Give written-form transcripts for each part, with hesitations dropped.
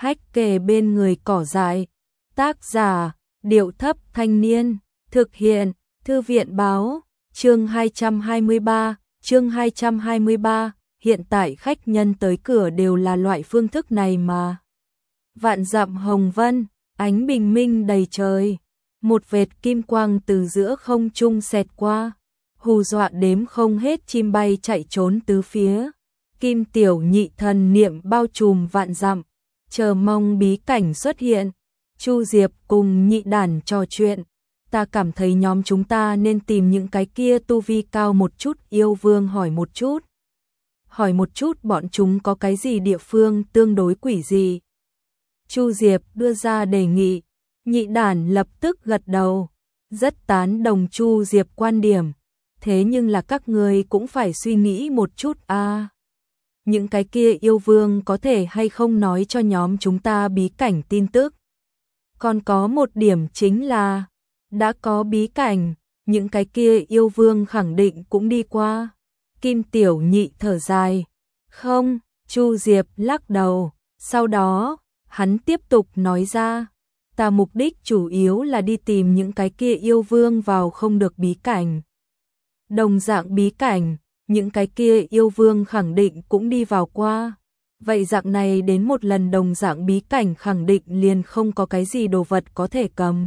hách kề bên người cỏ dại. Tác giả, Điệu Thấp Thanh Niên. Thực hiện, Thư viện Báo. Chương 223, hiện tại khách nhân tới cửa đều là loại phương thức này mà. Vạn dặm hồng vân, ánh bình minh đầy trời. Một vệt kim quang từ giữa không trung xẹt qua, hù dọa đếm không hết chim bay chạy trốn tứ phía. Kim Tiểu Nhị thần niệm bao trùm vạn dặm, chờ mong bí cảnh xuất hiện. Chu Diệp cùng Nhị Đản trò chuyện. Ta cảm thấy nhóm chúng ta nên tìm những cái kia tu vi cao một chút yêu vương hỏi một chút bọn chúng có cái gì địa phương tương đối quỷ gì. Chu Diệp đưa ra đề nghị, Nhị Đản lập tức gật đầu, rất tán đồng Chu Diệp quan điểm. Thế nhưng là các người cũng phải suy nghĩ một chút a. Những cái kia yêu vương có thể hay không nói cho nhóm chúng ta bí cảnh tin tức. Còn có một điểm chính là, đã có bí cảnh, những cái kia yêu vương khẳng định cũng đi qua. Kim Tiểu Nhị thở dài. Không, Chu Diệp lắc đầu. Sau đó, hắn tiếp tục nói ra, ta mục đích chủ yếu là đi tìm những cái kia yêu vương vào không được bí cảnh. Đồng dạng bí cảnh, những cái kia yêu vương khẳng định cũng đi vào qua. Vậy dạng này đến một lần đồng dạng bí cảnh khẳng định liền không có cái gì đồ vật có thể cầm.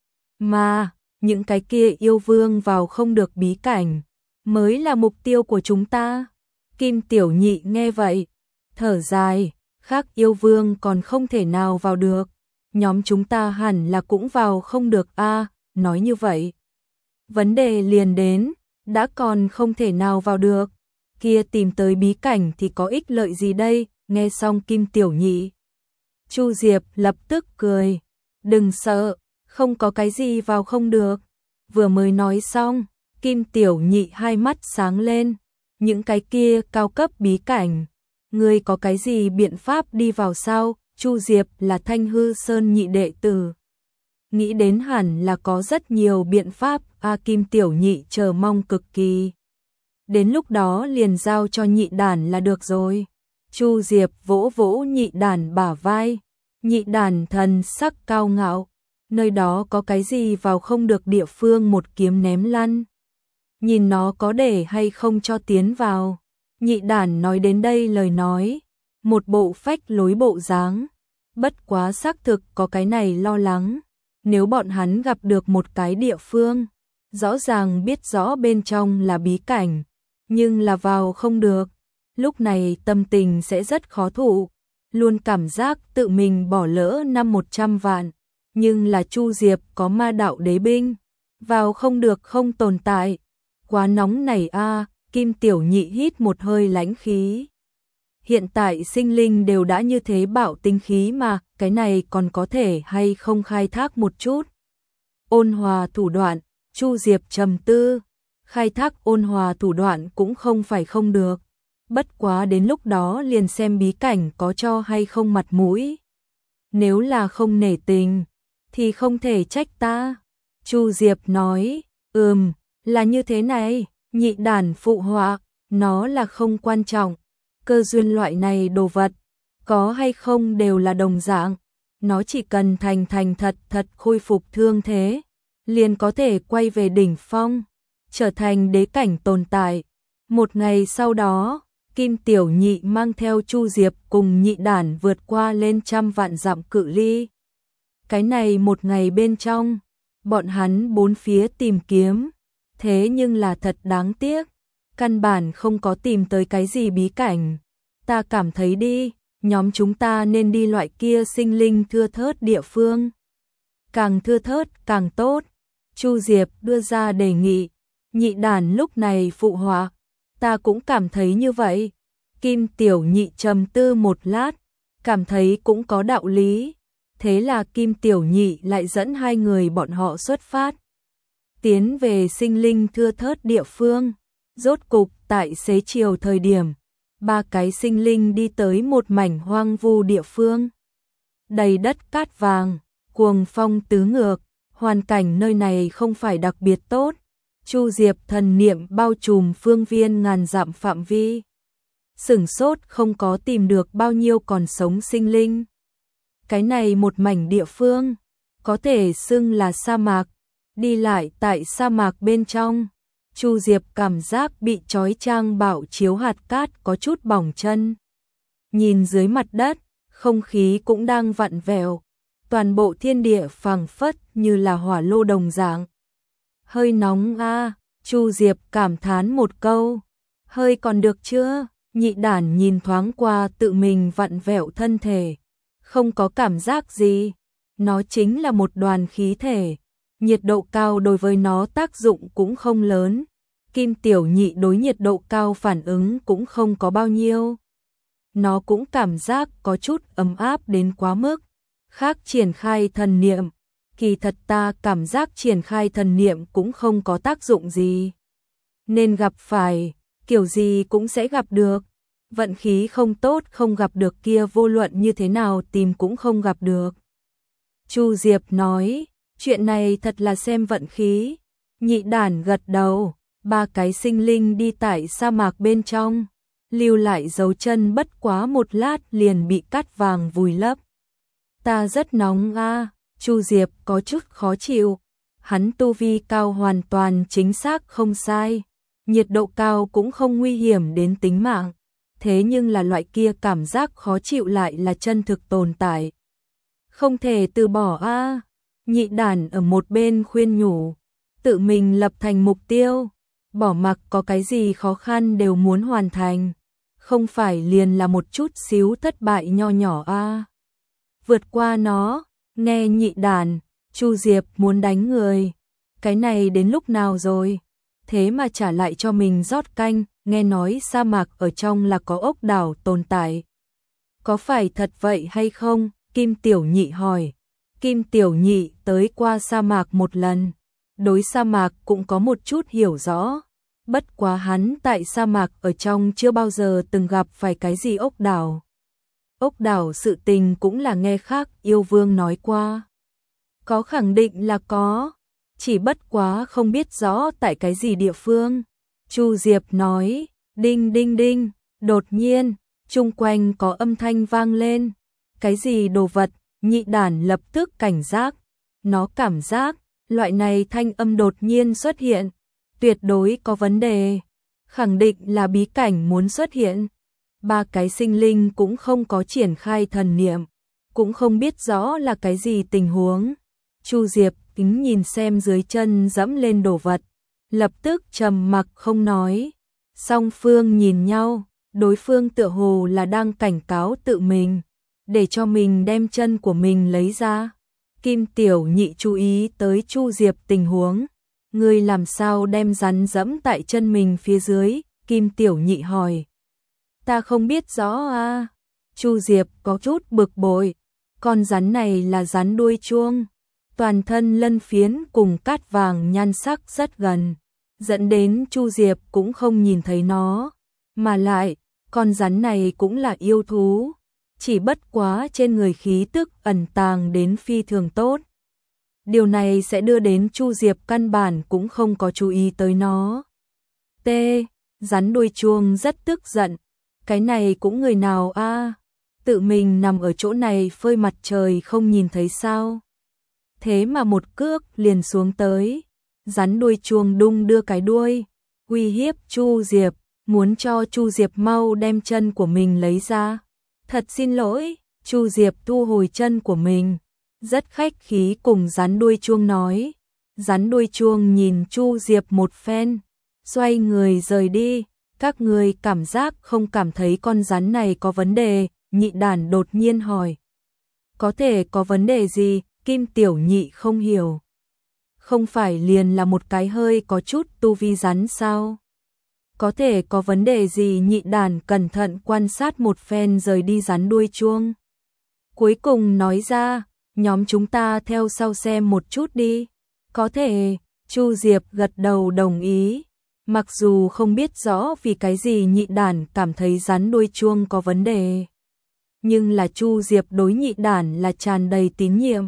Mà, những cái kia yêu vương vào không được bí cảnh, mới là mục tiêu của chúng ta. Kim Tiểu Nhị nghe vậy, thở dài, khác yêu vương còn không thể nào vào được. Nhóm chúng ta hẳn là cũng vào không được a. Nói như vậy, vấn đề liền đến, đã còn không thể nào vào được, kia tìm tới bí cảnh thì có ích lợi gì đây? Nghe xong Kim Tiểu Nhị, Chu Diệp lập tức cười, đừng sợ, không có cái gì vào không được. Vừa mới nói xong, Kim Tiểu Nhị hai mắt sáng lên, những cái kia cao cấp bí cảnh, ngươi có cái gì biện pháp đi vào sao? Chu Diệp là Thanh Hư Sơn nhị đệ tử, nghĩ đến hẳn là có rất nhiều biện pháp. Kim Tiểu Nhị chờ mong cực kỳ. Đến lúc đó liền giao cho Nhị Đản là được rồi. Chu Diệp vỗ vỗ Nhị Đản bả vai. Nhị Đản thần sắc cao ngạo, nơi đó có cái gì vào không được địa phương một kiếm ném lăn. Nhìn nó có để hay không cho tiến vào. Nhị Đản nói đến đây lời nói, một bộ phách lối bộ dáng. Bất quá xác thực có cái này lo lắng, nếu bọn hắn gặp được một cái địa phương, rõ ràng biết rõ bên trong là bí cảnh, nhưng là vào không được, lúc này tâm tình sẽ rất khó thụ, luôn cảm giác tự mình bỏ lỡ 100 vạn, nhưng là Chu Diệp có ma đạo đế binh, vào không được không tồn tại, quá nóng này a. Kim Tiểu Nhị hít một hơi lãnh khí. Hiện tại sinh linh đều đã như thế bạo tinh khí mà, cái này còn có thể hay không khai thác một chút. Ôn hòa thủ đoạn, Chu Diệp trầm tư, khai thác ôn hòa thủ đoạn cũng không phải không được. Bất quá đến lúc đó liền xem bí cảnh có cho hay không mặt mũi. Nếu là không nể tình, thì không thể trách ta. Chu Diệp nói, là như thế này. Nhị Đản phụ họa, nó là không quan trọng. Cơ duyên loại này đồ vật, có hay không đều là đồng dạng. Nó chỉ cần thành thật khôi phục thương thế, liền có thể quay về đỉnh phong, trở thành đế cảnh tồn tại. Một ngày sau đó, Kim Tiểu Nhị mang theo Chu Diệp cùng Nhị Đản vượt qua lên 100 vạn dặm cự ly. Cái này một ngày bên trong, bọn hắn bốn phía tìm kiếm, thế nhưng là thật đáng tiếc, căn bản không có tìm tới cái gì bí cảnh. Ta cảm thấy đi, nhóm chúng ta nên đi loại kia sinh linh thưa thớt địa phương. Càng thưa thớt càng tốt. Chu Diệp đưa ra đề nghị. Nhị Đản lúc này phụ họa, ta cũng cảm thấy như vậy. Kim Tiểu Nhị trầm tư một lát, cảm thấy cũng có đạo lý. Thế là Kim Tiểu Nhị lại dẫn hai người bọn họ xuất phát, tiến về sinh linh thưa thớt địa phương. Rốt cục tại xế chiều thời điểm, ba cái sinh linh đi tới một mảnh hoang vu địa phương. Đầy đất cát vàng, cuồng phong tứ ngược, hoàn cảnh nơi này không phải đặc biệt tốt. Chu Diệp thần niệm bao trùm phương viên ngàn dặm phạm vi. Sửng sốt không có tìm được bao nhiêu còn sống sinh linh. Cái này một mảnh địa phương, có thể xưng là sa mạc, đi lại tại sa mạc bên trong. Chu Diệp cảm giác bị chói chang bạo chiếu hạt cát có chút bỏng chân. Nhìn dưới mặt đất, không khí cũng đang vặn vẹo, toàn bộ thiên địa phảng phất như là hỏa lô đồng dạng. Hơi nóng a, Chu Diệp cảm thán một câu. Hơi còn được chưa? Nhị đản nhìn thoáng qua tự mình vặn vẹo thân thể, không có cảm giác gì. Nó chính là một đoàn khí thể, nhiệt độ cao đối với nó tác dụng cũng không lớn. Kim Tiểu Nhị đối nhiệt độ cao phản ứng cũng không có bao nhiêu. Nó cũng cảm giác có chút ấm áp đến quá mức. Khác triển khai thần niệm, kỳ thật ta cảm giác triển khai thần niệm cũng không có tác dụng gì. Nên gặp phải, kiểu gì cũng sẽ gặp được. Vận khí không tốt không gặp được kia vô luận như thế nào tìm cũng không gặp được. Chu Diệp nói, chuyện này thật là xem vận khí. Nhị đản gật đầu, ba cái sinh linh đi tại sa mạc bên trong, lưu lại dấu chân bất quá một lát liền bị cát vàng vùi lấp. Ta rất nóng a, Chu Diệp có chút khó chịu. Hắn tu vi cao hoàn toàn chính xác không sai, nhiệt độ cao cũng không nguy hiểm đến tính mạng. Thế nhưng là loại kia cảm giác khó chịu lại là chân thực tồn tại. Không thể từ bỏ a. Nhị đản ở một bên khuyên nhủ, tự mình lập thành mục tiêu, bỏ mặc có cái gì khó khăn đều muốn hoàn thành, không phải liền là một chút xíu thất bại nho nhỏ a. Vượt qua nó, nghe nhị đản, Chu Diệp muốn đánh người. Cái này đến lúc nào rồi? Thế mà trả lại cho mình rót canh, nghe nói sa mạc ở trong là có ốc đảo tồn tại. Có phải thật vậy hay không? Kim Tiểu Nhị hỏi. Kim Tiểu Nhị tới qua sa mạc một lần, đối sa mạc cũng có một chút hiểu rõ. Bất quá hắn tại sa mạc ở trong chưa bao giờ từng gặp phải cái gì ốc đảo. Ốc đảo sự tình cũng là nghe khác yêu vương nói qua. Có khẳng định là có, chỉ bất quá không biết rõ tại cái gì địa phương. Chu Diệp nói, đinh đinh đinh, đột nhiên, chung quanh có âm thanh vang lên. Cái gì đồ vật? Nhị đản lập tức cảnh giác. Nó cảm giác, loại này thanh âm đột nhiên xuất hiện, tuyệt đối có vấn đề. Khẳng định là bí cảnh muốn xuất hiện. Ba cái sinh linh cũng không có triển khai thần niệm, cũng không biết rõ là cái gì tình huống. Chu Diệp kính nhìn xem dưới chân dẫm lên đồ vật, lập tức trầm mặc không nói. Song phương nhìn nhau, đối phương tựa hồ là đang cảnh cáo tự mình, để cho mình đem chân của mình lấy ra. Kim Tiểu Nhị chú ý tới Chu Diệp tình huống. Ngươi làm sao đem rắn dẫm tại chân mình phía dưới? Kim Tiểu Nhị hỏi. Ta không biết rõ a. Chu Diệp có chút bực bội. Con rắn này là rắn đuôi chuông, toàn thân lân phiến cùng cát vàng nhan sắc rất gần, dẫn đến Chu Diệp cũng không nhìn thấy nó. Mà lại, con rắn này cũng là yêu thú, chỉ bất quá trên người khí tức ẩn tàng đến phi thường tốt. Điều này sẽ đưa đến Chu Diệp căn bản cũng không có chú ý tới nó. T. Rắn đuôi chuông rất tức giận. Cái này cũng người nào a? Tự mình nằm ở chỗ này phơi mặt trời không nhìn thấy sao? Thế mà một cước liền xuống tới. Rắn đuôi chuông đung đưa cái đuôi, uy hiếp Chu Diệp, muốn cho Chu Diệp mau đem chân của mình lấy ra. Thật xin lỗi, Chu Diệp thu hồi chân của mình, rất khách khí cùng rắn đuôi chuông nói. Rắn đuôi chuông nhìn Chu Diệp một phen, xoay người rời đi. Các người cảm giác không cảm thấy con rắn này có vấn đề? Nhị đản đột nhiên hỏi. Có thể có vấn đề gì? Kim Tiểu Nhị không hiểu. Không phải liền là một cái hơi có chút tu vi rắn sao? Có thể có vấn đề gì? Nhị đản cẩn thận quan sát một phen rời đi rắn đuôi chuông. Cuối cùng nói ra, nhóm chúng ta theo sau xem một chút đi. Có thể, Chu Diệp gật đầu đồng ý. Mặc dù không biết rõ vì cái gì nhị đản cảm thấy rắn đuôi chuông có vấn đề, nhưng là Chu Diệp đối nhị đản là tràn đầy tín nhiệm.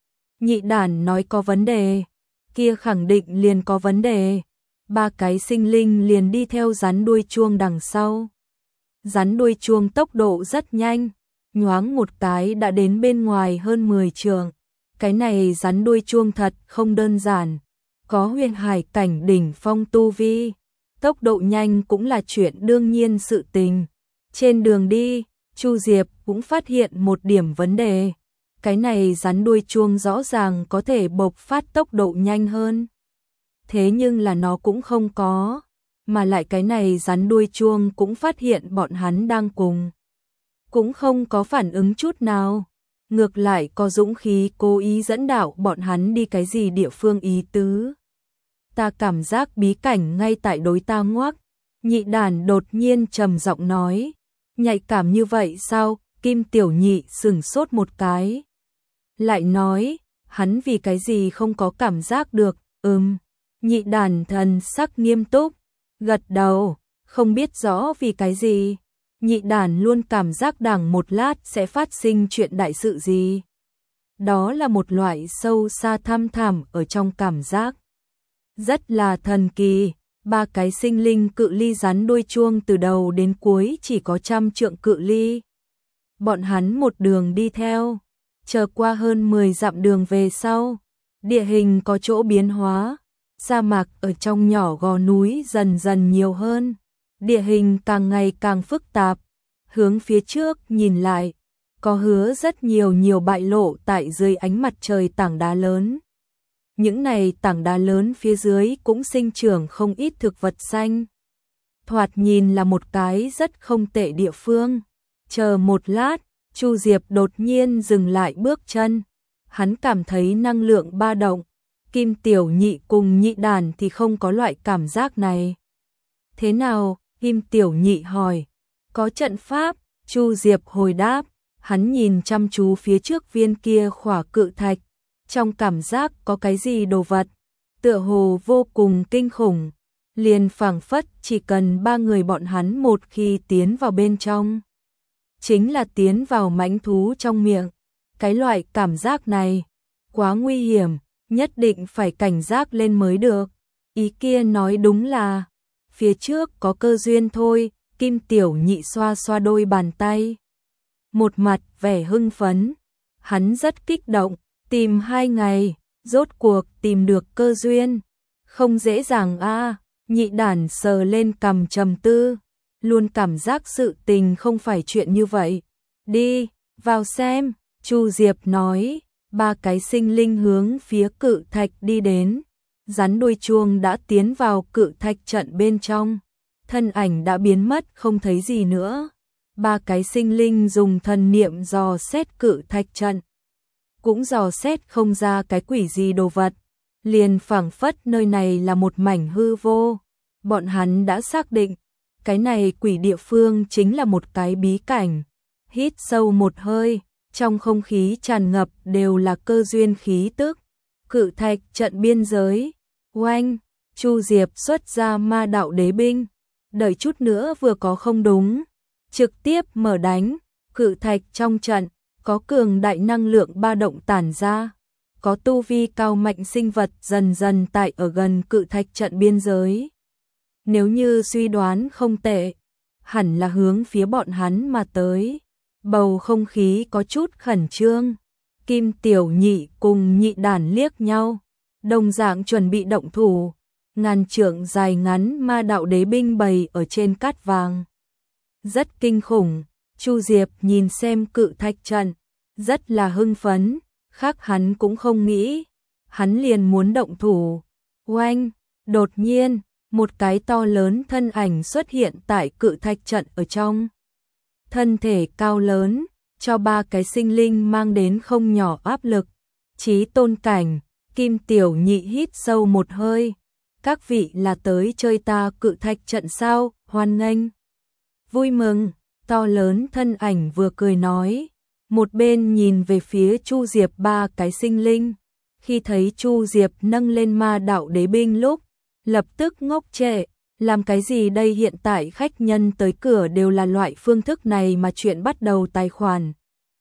Nhị đản nói có vấn đề, kia khẳng định liền có vấn đề. Ba cái sinh linh liền đi theo rắn đuôi chuông đằng sau. Rắn đuôi chuông tốc độ rất nhanh, nhoáng một cái đã đến bên ngoài hơn 10 trượng. Cái này rắn đuôi chuông thật không đơn giản, có huyền hải cảnh đỉnh phong tu vi, tốc độ nhanh cũng là chuyện đương nhiên sự tình. Trên đường đi, Chu Diệp cũng phát hiện một điểm vấn đề. Cái này rắn đuôi chuông rõ ràng có thể bộc phát tốc độ nhanh hơn. Thế nhưng là nó cũng không có, mà lại cái này rắn đuôi chuông cũng phát hiện bọn hắn đang cùng. Cũng không có phản ứng chút nào, ngược lại có dũng khí cố ý dẫn đạo bọn hắn đi cái gì địa phương ý tứ. Ta cảm giác bí cảnh ngay tại đối ta ngoác. Nhị đàn đột nhiên trầm giọng nói. Nhạy cảm như vậy sao? Kim Tiểu Nhị sửng sốt một cái. Lại nói, hắn vì cái gì không có cảm giác được? Nhị đàn thần sắc nghiêm túc, gật đầu, không biết rõ vì cái gì. Nhị đàn luôn cảm giác đằng một lát sẽ phát sinh chuyện đại sự gì. Đó là một loại sâu xa thăm thẳm ở trong cảm giác. Rất là thần kỳ, ba cái sinh linh cự ly rắn đuôi chuông từ đầu đến cuối chỉ có 100 trượng cự ly. Bọn hắn một đường đi theo, chờ qua hơn 10 dặm đường về sau, địa hình có chỗ biến hóa, sa mạc ở trong nhỏ gò núi dần dần nhiều hơn, địa hình càng ngày càng phức tạp, hướng phía trước nhìn lại, có hứa rất nhiều bại lộ tại dưới ánh mặt trời tảng đá lớn. Những này tảng đá lớn phía dưới cũng sinh trưởng không ít thực vật xanh. Thoạt nhìn là một cái rất không tệ địa phương. Chờ một lát, Chu Diệp đột nhiên dừng lại bước chân. Hắn cảm thấy năng lượng ba động. Kim Tiểu Nhị cùng Nhị đàn thì không có loại cảm giác này. Thế nào? Kim Tiểu Nhị hỏi. Có trận pháp, Chu Diệp hồi đáp. Hắn nhìn chăm chú phía trước viên kia khỏa cự thạch. Trong cảm giác có cái gì đồ vật, tựa hồ vô cùng kinh khủng, liền phảng phất chỉ cần ba người bọn hắn một khi tiến vào bên trong. Chính là tiến vào mãnh thú trong miệng, cái loại cảm giác này, quá nguy hiểm, nhất định phải cảnh giác lên mới được. Ý kia nói đúng là, phía trước có cơ duyên thôi, Kim Tiểu Nhị xoa xoa đôi bàn tay. Một mặt vẻ hưng phấn, hắn rất kích động. Tìm 2 ngày, rốt cuộc tìm được cơ duyên. Không dễ dàng a. Nhị đàn sờ lên cằm trầm tư. Luôn cảm giác sự tình không phải chuyện như vậy. Đi, vào xem, Chu Diệp nói. Ba cái sinh linh hướng phía cự thạch đi đến. Rắn đuôi chuông đã tiến vào cự thạch trận bên trong. Thân ảnh đã biến mất không thấy gì nữa. Ba cái sinh linh dùng thần niệm dò xét cự thạch trận. Cũng dò xét không ra cái quỷ gì đồ vật, liền phảng phất nơi này là một mảnh hư vô. Bọn hắn đã xác định, cái này quỷ địa phương chính là một cái bí cảnh. Hít sâu một hơi, trong không khí tràn ngập đều là cơ duyên khí tức. Cự thạch trận biên giới, oanh, Chu Diệp xuất ra ma đạo đế binh, đợi chút nữa vừa có không đúng, trực tiếp mở đánh, cự thạch trong trận. Có cường đại năng lượng ba động tản ra, có tu vi cao mạnh sinh vật dần dần tại ở gần cự thạch trận biên giới. Nếu như suy đoán không tệ, hẳn là hướng phía bọn hắn mà tới. Bầu không khí có chút khẩn trương. Kim Tiểu Nhị cùng Nhị đàn liếc nhau, đồng dạng chuẩn bị động thủ. Ngàn trượng dài ngắn ma đạo đế binh bày ở trên cát vàng. Rất kinh khủng. Chu Diệp nhìn xem cự thạch trận, rất là hưng phấn, khác hắn cũng không nghĩ, hắn liền muốn động thủ. Oanh, đột nhiên, một cái to lớn thân ảnh xuất hiện tại cự thạch trận ở trong. Thân thể cao lớn, cho ba cái sinh linh mang đến không nhỏ áp lực. Chí tôn cảnh, Kim Tiểu Nhị hít sâu một hơi. Các vị là tới chơi ta cự thạch trận sao? Hoan nghênh. Vui mừng. To lớn thân ảnh vừa cười nói, một bên nhìn về phía Chu Diệp ba cái sinh linh. Khi thấy Chu Diệp nâng lên ma đạo đế binh lúc, lập tức ngốc trệ, làm cái gì đây, hiện tại khách nhân tới cửa đều là loại phương thức này mà chuyện bắt đầu tài khoản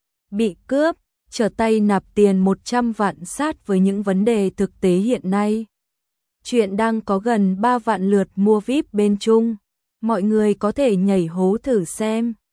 bị cướp, trở tay nạp tiền 100 vạn sát với những vấn đề thực tế hiện nay. Chuyện đang có gần 3 vạn lượt mua VIP bên Trung. Mọi người có thể nhảy hố thử xem.